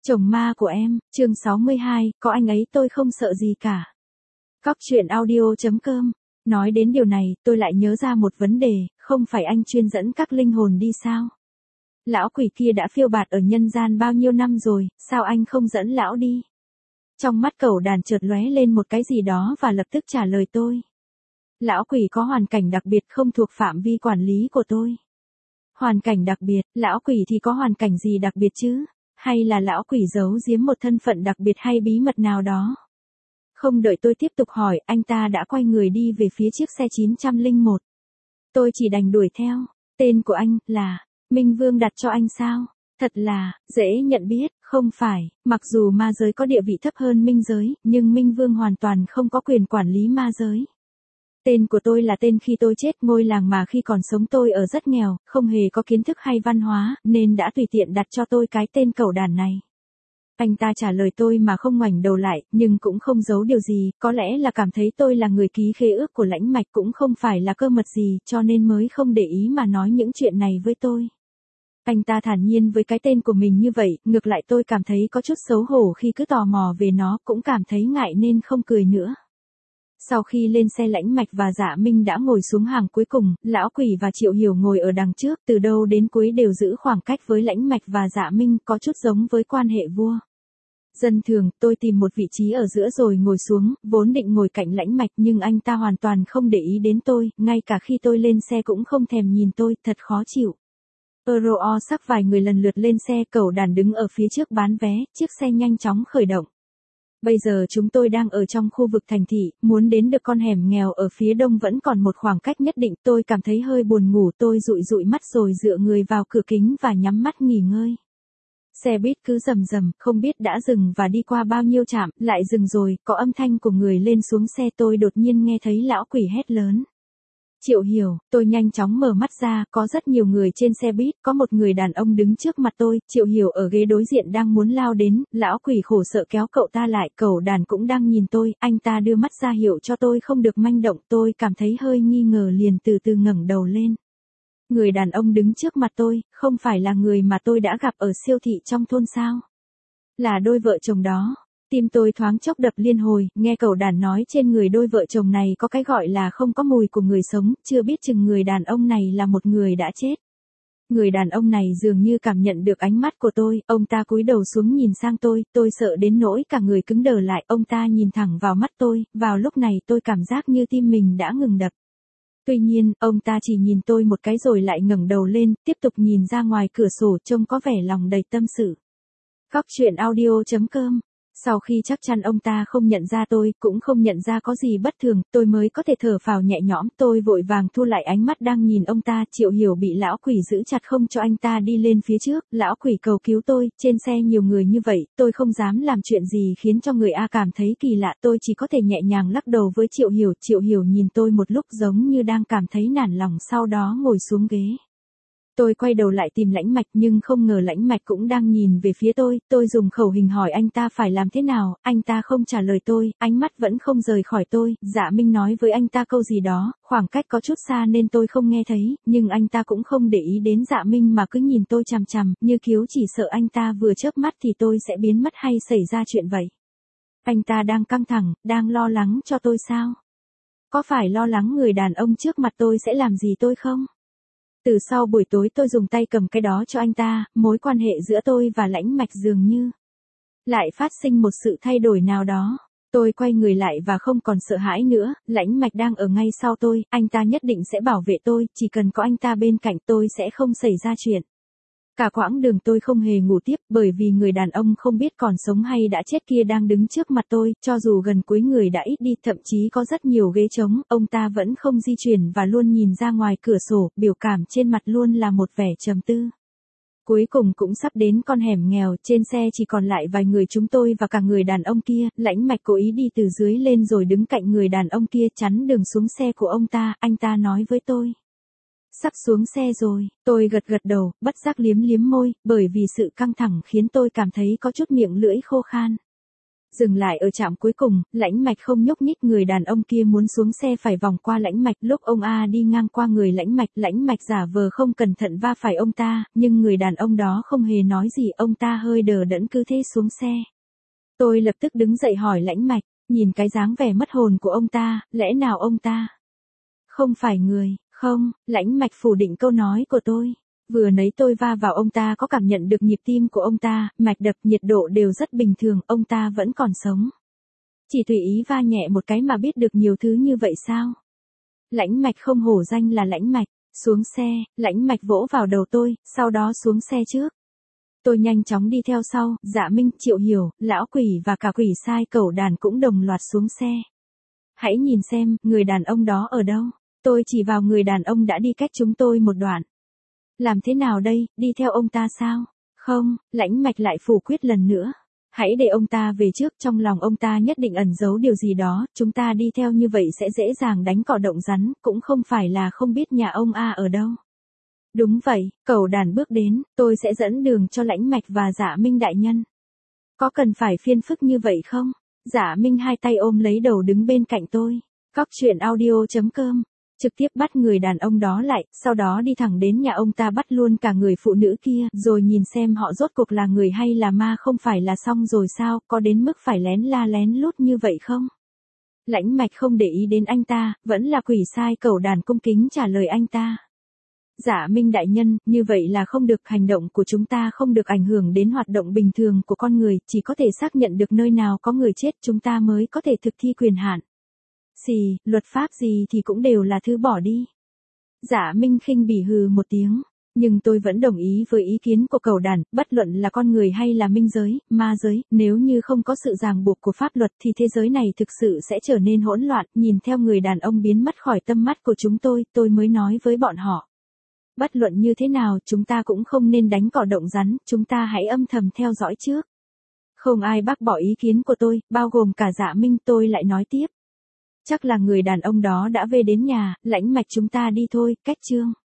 Chồng ma của em, chương 62, có anh ấy tôi không sợ gì cả. Cóc truyện audio.com. Nói đến điều này, tôi lại nhớ ra một vấn đề, không phải anh chuyên dẫn các linh hồn đi sao? Lão quỷ kia đã phiêu bạt ở nhân gian bao nhiêu năm rồi, sao anh không dẫn lão đi? Trong mắt Cẩu Đàn chợt lóe lên một cái gì đó và lập tức trả lời tôi. Lão quỷ có hoàn cảnh đặc biệt không thuộc phạm vi quản lý của tôi. Hoàn cảnh đặc biệt, lão quỷ thì có hoàn cảnh gì đặc biệt chứ? Hay là lão quỷ giấu giếm một thân phận đặc biệt hay bí mật nào đó? Không đợi tôi tiếp tục hỏi, anh ta đã quay người đi về phía chiếc xe 901. Tôi chỉ đành đuổi theo. Tên của anh là Minh Vương đặt cho anh sao? Thật là dễ nhận biết, không phải, mặc dù ma giới có địa vị thấp hơn minh giới, nhưng Minh Vương hoàn toàn không có quyền quản lý ma giới. Tên của tôi là tên khi tôi chết, ngôi làng mà khi còn sống tôi ở rất nghèo, không hề có kiến thức hay văn hóa, nên đã tùy tiện đặt cho tôi cái tên Cẩu Đàn này. Anh ta trả lời tôi mà không ngoảnh đầu lại, nhưng cũng không giấu điều gì, có lẽ là cảm thấy tôi là người ký khế ước của Lãnh Mạch, cũng không phải là cơ mật gì, cho nên mới không để ý mà nói những chuyện này với tôi. Anh ta thản nhiên với cái tên của mình như vậy, ngược lại tôi cảm thấy có chút xấu hổ khi cứ tò mò về nó, cũng cảm thấy ngại nên không cười nữa. Sau khi lên xe, Lãnh Mạch và Dạ Minh đã ngồi xuống hàng cuối cùng, lão quỷ và Triệu Hiểu ngồi ở đằng trước, từ đầu đến cuối đều giữ khoảng cách với Lãnh Mạch và Dạ Minh, có chút giống với quan hệ vua dân thường. Tôi tìm một vị trí ở giữa rồi ngồi xuống, vốn định ngồi cạnh Lãnh Mạch nhưng anh ta hoàn toàn không để ý đến tôi, ngay cả khi tôi lên xe cũng không thèm nhìn tôi, thật khó chịu. Euro sắc vài người lần lượt lên xe, Cẩu Đàn đứng ở phía trước bán vé, chiếc xe nhanh chóng khởi động. Bây giờ chúng tôi đang ở trong khu vực thành thị, muốn đến được con hẻm nghèo ở phía đông vẫn còn một khoảng cách nhất định. Tôi cảm thấy hơi buồn ngủ, tôi dụi dụi mắt rồi dựa người vào cửa kính và nhắm mắt nghỉ ngơi. Xe buýt cứ rầm rầm, không biết đã dừng và đi qua bao nhiêu trạm, lại dừng rồi, có âm thanh của người lên xuống xe. Tôi đột nhiên nghe thấy lão quỷ hét lớn. Triệu Hiểu, tôi nhanh chóng mở mắt ra, có rất nhiều người trên xe buýt, có một người đàn ông đứng trước mặt tôi, Triệu Hiểu ở ghế đối diện đang muốn lao đến, lão quỷ khổ sợ kéo cậu ta lại, Cẩu Đàn cũng đang nhìn tôi, anh ta đưa mắt ra hiệu cho tôi không được manh động, tôi cảm thấy hơi nghi ngờ liền từ từ ngẩng đầu lên. Người đàn ông đứng trước mặt tôi, không phải là người mà tôi đã gặp ở siêu thị trong thôn sao? Là đôi vợ chồng đó. Tim tôi thoáng chốc đập liên hồi, nghe Cẩu Đàn nói trên người đôi vợ chồng này có cái gọi là không có mùi của người sống, chưa biết chừng người đàn ông này là một người đã chết. Người đàn ông này dường như cảm nhận được ánh mắt của tôi, ông ta cúi đầu xuống nhìn sang tôi sợ đến nỗi cả người cứng đờ lại, ông ta nhìn thẳng vào mắt tôi, vào lúc này tôi cảm giác như tim mình đã ngừng đập. Tuy nhiên, ông ta chỉ nhìn tôi một cái rồi lại ngẩng đầu lên, tiếp tục nhìn ra ngoài cửa sổ, trông có vẻ lòng đầy tâm sự. Cóc truyện audio.com. Sau khi chắc chắn ông ta không nhận ra tôi, cũng không nhận ra có gì bất thường, tôi mới có thể thở phào nhẹ nhõm. Tôi vội vàng thu lại ánh mắt đang nhìn ông ta. Triệu Hiểu bị lão quỷ giữ chặt không cho anh ta đi lên phía trước, lão quỷ cầu cứu tôi, trên xe nhiều người như vậy, tôi không dám làm chuyện gì khiến cho người A cảm thấy kỳ lạ, tôi chỉ có thể nhẹ nhàng lắc đầu với Triệu Hiểu. Triệu Hiểu nhìn tôi một lúc giống như đang cảm thấy nản lòng, sau đó ngồi xuống ghế. Tôi quay đầu lại tìm Lãnh Mạch nhưng không ngờ Lãnh Mạch cũng đang nhìn về phía tôi dùng khẩu hình hỏi anh ta phải làm thế nào, anh ta không trả lời tôi, ánh mắt vẫn không rời khỏi tôi. Dạ Minh nói với anh ta câu gì đó, khoảng cách có chút xa nên tôi không nghe thấy, nhưng anh ta cũng không để ý đến Dạ Minh mà cứ nhìn tôi chằm chằm, như kiếu chỉ sợ anh ta vừa chớp mắt thì tôi sẽ biến mất hay xảy ra chuyện vậy. Anh ta đang căng thẳng, đang lo lắng cho tôi sao? Có phải lo lắng người đàn ông trước mặt tôi sẽ làm gì tôi không? Từ sau buổi tối tôi dùng tay cầm cái đó cho anh ta, mối quan hệ giữa tôi và Lãnh Mạch dường như lại phát sinh một sự thay đổi nào đó. Tôi quay người lại và không còn sợ hãi nữa, Lãnh Mạch đang ở ngay sau tôi, anh ta nhất định sẽ bảo vệ tôi, chỉ cần có anh ta bên cạnh tôi sẽ không xảy ra chuyện. Cả quãng đường tôi không hề ngủ tiếp, bởi vì người đàn ông không biết còn sống hay đã chết kia đang đứng trước mặt tôi, cho dù gần cuối người đã ít đi, thậm chí có rất nhiều ghế trống, ông ta vẫn không di chuyển và luôn nhìn ra ngoài cửa sổ, biểu cảm trên mặt luôn là một vẻ trầm tư. Cuối cùng cũng sắp đến con hẻm nghèo, trên xe chỉ còn lại vài người chúng tôi và cả người đàn ông kia. Lãnh Mạch cố ý đi từ dưới lên rồi đứng cạnh người đàn ông kia chắn đường xuống xe của ông ta, anh ta nói với tôi. Sắp xuống xe rồi, tôi gật đầu, bất giác liếm liếm môi, bởi vì sự căng thẳng khiến tôi cảm thấy có chút miệng lưỡi khô khan. Dừng lại ở trạm cuối cùng, Lãnh Mạch không nhúc nhích, người đàn ông kia muốn xuống xe phải vòng qua Lãnh Mạch, lúc ông A đi ngang qua người Lãnh Mạch giả vờ không cẩn thận va phải ông ta, nhưng người đàn ông đó không hề nói gì, ông ta hơi đờ đẫn cứ thế xuống xe. Tôi lập tức đứng dậy hỏi Lãnh Mạch, nhìn cái dáng vẻ mất hồn của ông ta, lẽ nào ông ta không phải người, không, Lãnh Mạch phủ định câu nói của tôi. Vừa nãy tôi va vào ông ta có cảm nhận được nhịp tim của ông ta, mạch đập, nhiệt độ đều rất bình thường, ông ta vẫn còn sống. Chỉ tùy ý va nhẹ một cái mà biết được nhiều thứ như vậy sao? Lãnh Mạch không hổ danh là Lãnh Mạch. Xuống xe, Lãnh Mạch vỗ vào đầu tôi, sau đó xuống xe trước. Tôi nhanh chóng đi theo sau, Dạ Minh, Triệu Hiểu, Lão Quỷ và cả quỷ sai cẩu đàn cũng đồng loạt xuống xe. Hãy nhìn xem, người đàn ông đó ở đâu? Tôi chỉ vào người đàn ông đã đi cách chúng tôi một đoạn. Làm thế nào đây, đi theo ông ta sao? Không, Lãnh Mạch lại phủ quyết lần nữa. Hãy để ông ta về trước, trong lòng ông ta nhất định ẩn giấu điều gì đó, chúng ta đi theo như vậy sẽ dễ dàng đánh cỏ động rắn, cũng không phải là không biết nhà ông A ở đâu. Đúng vậy, cẩu đàn bước đến, tôi sẽ dẫn đường cho Lãnh Mạch và Dạ Minh đại nhân. Có cần phải phiền phức như vậy không? Dạ Minh hai tay ôm lấy đầu đứng bên cạnh tôi. Coctruyện.audio.com Trực tiếp bắt người đàn ông đó lại, sau đó đi thẳng đến nhà ông ta bắt luôn cả người phụ nữ kia, rồi nhìn xem họ rốt cuộc là người hay là ma, không phải là xong rồi sao, có đến mức phải lén la lén lút như vậy không? Lãnh Mạch không để ý đến anh ta, vẫn là quỷ sai cẩu đàn cung kính trả lời anh ta. Dạ Minh đại nhân, như vậy là không được, hành động của chúng ta không được ảnh hưởng đến hoạt động bình thường của con người, chỉ có thể xác nhận được nơi nào có người chết chúng ta mới có thể thực thi quyền hạn. Luật pháp gì thì cũng đều là thứ bỏ đi. Dạ Minh khinh bỉ hừ một tiếng, nhưng tôi vẫn đồng ý với ý kiến của cẩu đàn, bất luận là con người hay là minh giới, ma giới, nếu như không có sự ràng buộc của pháp luật thì thế giới này thực sự sẽ trở nên hỗn loạn, nhìn theo người đàn ông biến mất khỏi tầm mắt của chúng tôi mới nói với bọn họ. Bất luận như thế nào, chúng ta cũng không nên đánh cỏ động rắn, chúng ta hãy âm thầm theo dõi trước. Không ai bác bỏ ý kiến của tôi, bao gồm cả Dạ Minh, tôi lại nói tiếp. Chắc là người đàn ông đó đã về đến nhà, Lãnh Mạch chúng ta đi thôi, cách chương.